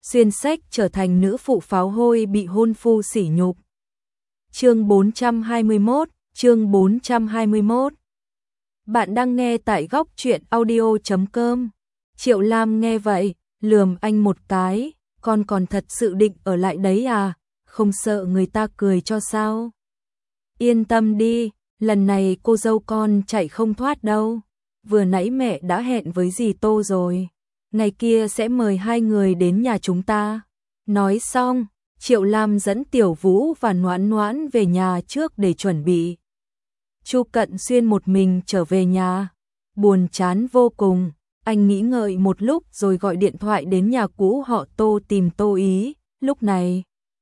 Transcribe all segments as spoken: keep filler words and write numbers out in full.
xuyên sách trở thành nữ phụ pháo hôi bị hôn phu sỉ nhục. Chương bốn trăm hai mươi mốt, chương bốn trăm hai mươi mốt. Bạn đang nghe tại góc truyện audio chấm com. Triệu Lam nghe vậy, lườm anh một cái, con còn thật sự định ở lại đấy à, không sợ người ta cười cho sao? Yên tâm đi, lần này cô dâu con chạy không thoát đâu. Vừa nãy mẹ đã hẹn với dì Tô rồi, ngày kia sẽ mời hai người đến nhà chúng ta. Nói xong, Triệu Lam dẫn Tiểu Vũ và Noãn Noãn về nhà trước để chuẩn bị. Chu Cận Xuyên một mình trở về nhà, buồn chán vô cùng. Anh nghĩ ngợi một lúc rồi gọi điện thoại đến nhà cũ họ Tô tìm Tô Ý. Lúc này,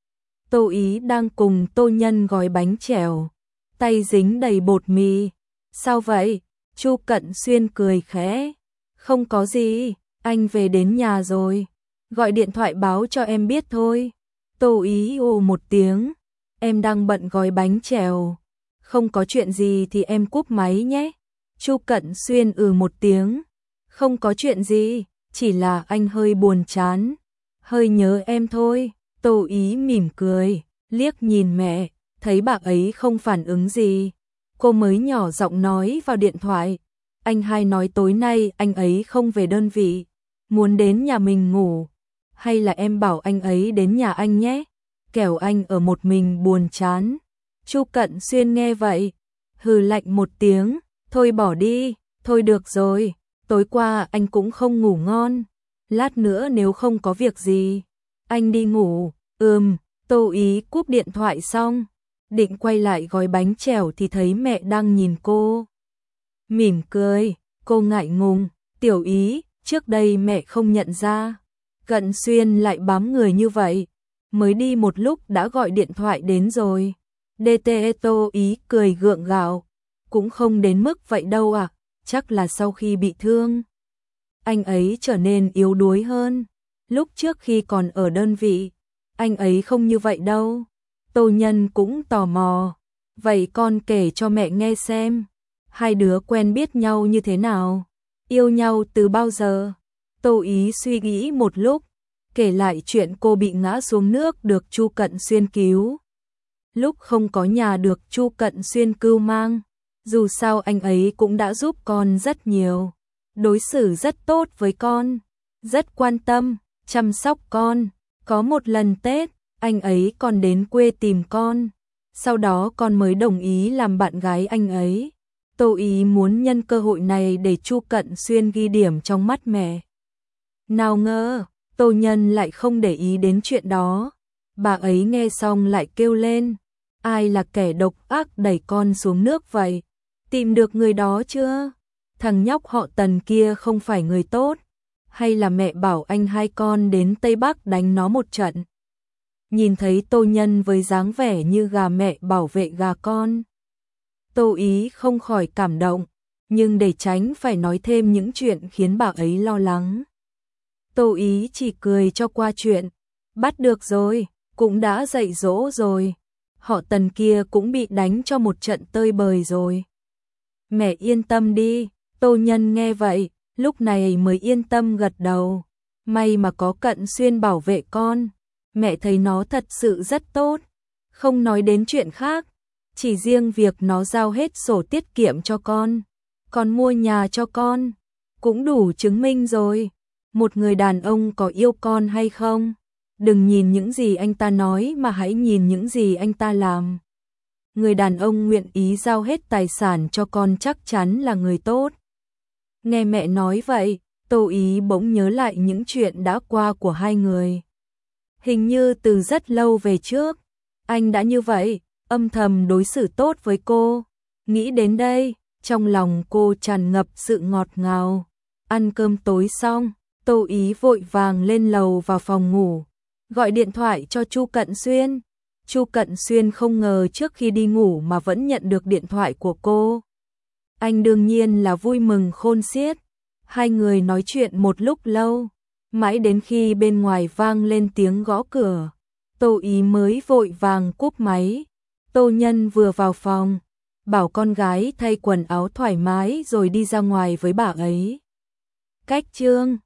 Tô Ý đang cùng Tô Nhân gói bánh chèo, tay dính đầy bột mì. Sao vậy? Chu Cận Xuyên cười khẽ. Không có gì, anh về đến nhà rồi. Gọi điện thoại báo cho em biết thôi. Tô Ý ồ một tiếng. Em đang bận gói bánh chèo. Không có chuyện gì thì em cúp máy nhé. Chu Cận Xuyên ừ một tiếng. Không có chuyện gì, chỉ là anh hơi buồn chán. Hơi nhớ em thôi. Tô Ý mỉm cười, liếc nhìn mẹ, thấy bà ấy không phản ứng gì. Cô mới nhỏ giọng nói vào điện thoại. Anh hai nói tối nay anh ấy không về đơn vị, muốn đến nhà mình ngủ. Hay là em bảo anh ấy đến nhà anh nhé, kẻo anh ở một mình buồn chán. Chu Cận Xuyên nghe vậy, hừ lạnh một tiếng. Thôi bỏ đi, thôi được rồi. Tối qua anh cũng không ngủ ngon. Lát nữa nếu không có việc gì, anh đi ngủ. Ừm, Tô Ý cúp điện thoại xong, định quay lại gói bánh chèo thì thấy mẹ đang nhìn cô. Mỉm cười, cô ngại ngùng. Tiểu Ý, trước đây mẹ không nhận ra. Cận Xuyên lại bám người như vậy. Mới đi một lúc đã gọi điện thoại đến rồi. đê tê Tô Ý cười gượng gạo. Cũng không đến mức vậy đâu à, chắc là sau khi bị thương, anh ấy trở nên yếu đuối hơn. Lúc trước khi còn ở đơn vị, anh ấy không như vậy đâu. Tô Nhân cũng tò mò. Vậy con kể cho mẹ nghe xem, hai đứa quen biết nhau như thế nào? Yêu nhau từ bao giờ? Tô Ý suy nghĩ một lúc, kể lại chuyện cô bị ngã xuống nước được Chu Cận Xuyên cứu. Lúc không có nhà được Chu Cận Xuyên cưu mang. Dù sao anh ấy cũng đã giúp con rất nhiều, đối xử rất tốt với con, rất quan tâm, chăm sóc con. Có một lần Tết, anh ấy còn đến quê tìm con, sau đó con mới đồng ý làm bạn gái anh ấy. Tô Ý muốn nhân cơ hội này để Chu Cận Xuyên ghi điểm trong mắt mẹ. Nào ngờ, Tô Nhân lại không để ý đến chuyện đó. Bà ấy nghe xong lại kêu lên, ai là kẻ độc ác đẩy con xuống nước vậy? Tìm được người đó chưa? Thằng nhóc họ Tần kia không phải người tốt, hay là mẹ bảo anh hai con đến Tây Bắc đánh nó một trận? Nhìn thấy Tô Nhân với dáng vẻ như gà mẹ bảo vệ gà con, Tô Ý không khỏi cảm động, nhưng để tránh phải nói thêm những chuyện khiến bà ấy lo lắng, Tô Ý chỉ cười cho qua chuyện. Bắt được rồi, cũng đã dạy dỗ rồi. Họ Tần kia cũng bị đánh cho một trận tơi bời rồi. Mẹ yên tâm đi. Tô Nhân nghe vậy, lúc này mới yên tâm gật đầu. May mà có Cận Xuyên bảo vệ con. Mẹ thấy nó thật sự rất tốt. Không nói đến chuyện khác, chỉ riêng việc nó giao hết sổ tiết kiệm cho con, còn mua nhà cho con, cũng đủ chứng minh rồi. Một người đàn ông có yêu con hay không, đừng nhìn những gì anh ta nói mà hãy nhìn những gì anh ta làm. Người đàn ông nguyện ý giao hết tài sản cho con chắc chắn là người tốt. Nghe mẹ nói vậy, Tô Ý bỗng nhớ lại những chuyện đã qua của hai người. Hình như từ rất lâu về trước, anh đã như vậy, âm thầm đối xử tốt với cô. Nghĩ đến đây, trong lòng cô tràn ngập sự ngọt ngào. Ăn cơm tối xong, Tô Ý vội vàng lên lầu vào phòng ngủ, gọi điện thoại cho Chu Cận Xuyên. Chu Cận Xuyên không ngờ trước khi đi ngủ mà vẫn nhận được điện thoại của cô. Anh đương nhiên là vui mừng khôn xiết. Hai người nói chuyện một lúc lâu, mãi đến khi bên ngoài vang lên tiếng gõ cửa, Tô Ý mới vội vàng cúp máy. Tô Nhân vừa vào phòng, bảo con gái thay quần áo thoải mái rồi đi ra ngoài với bà ấy. Cách Trương,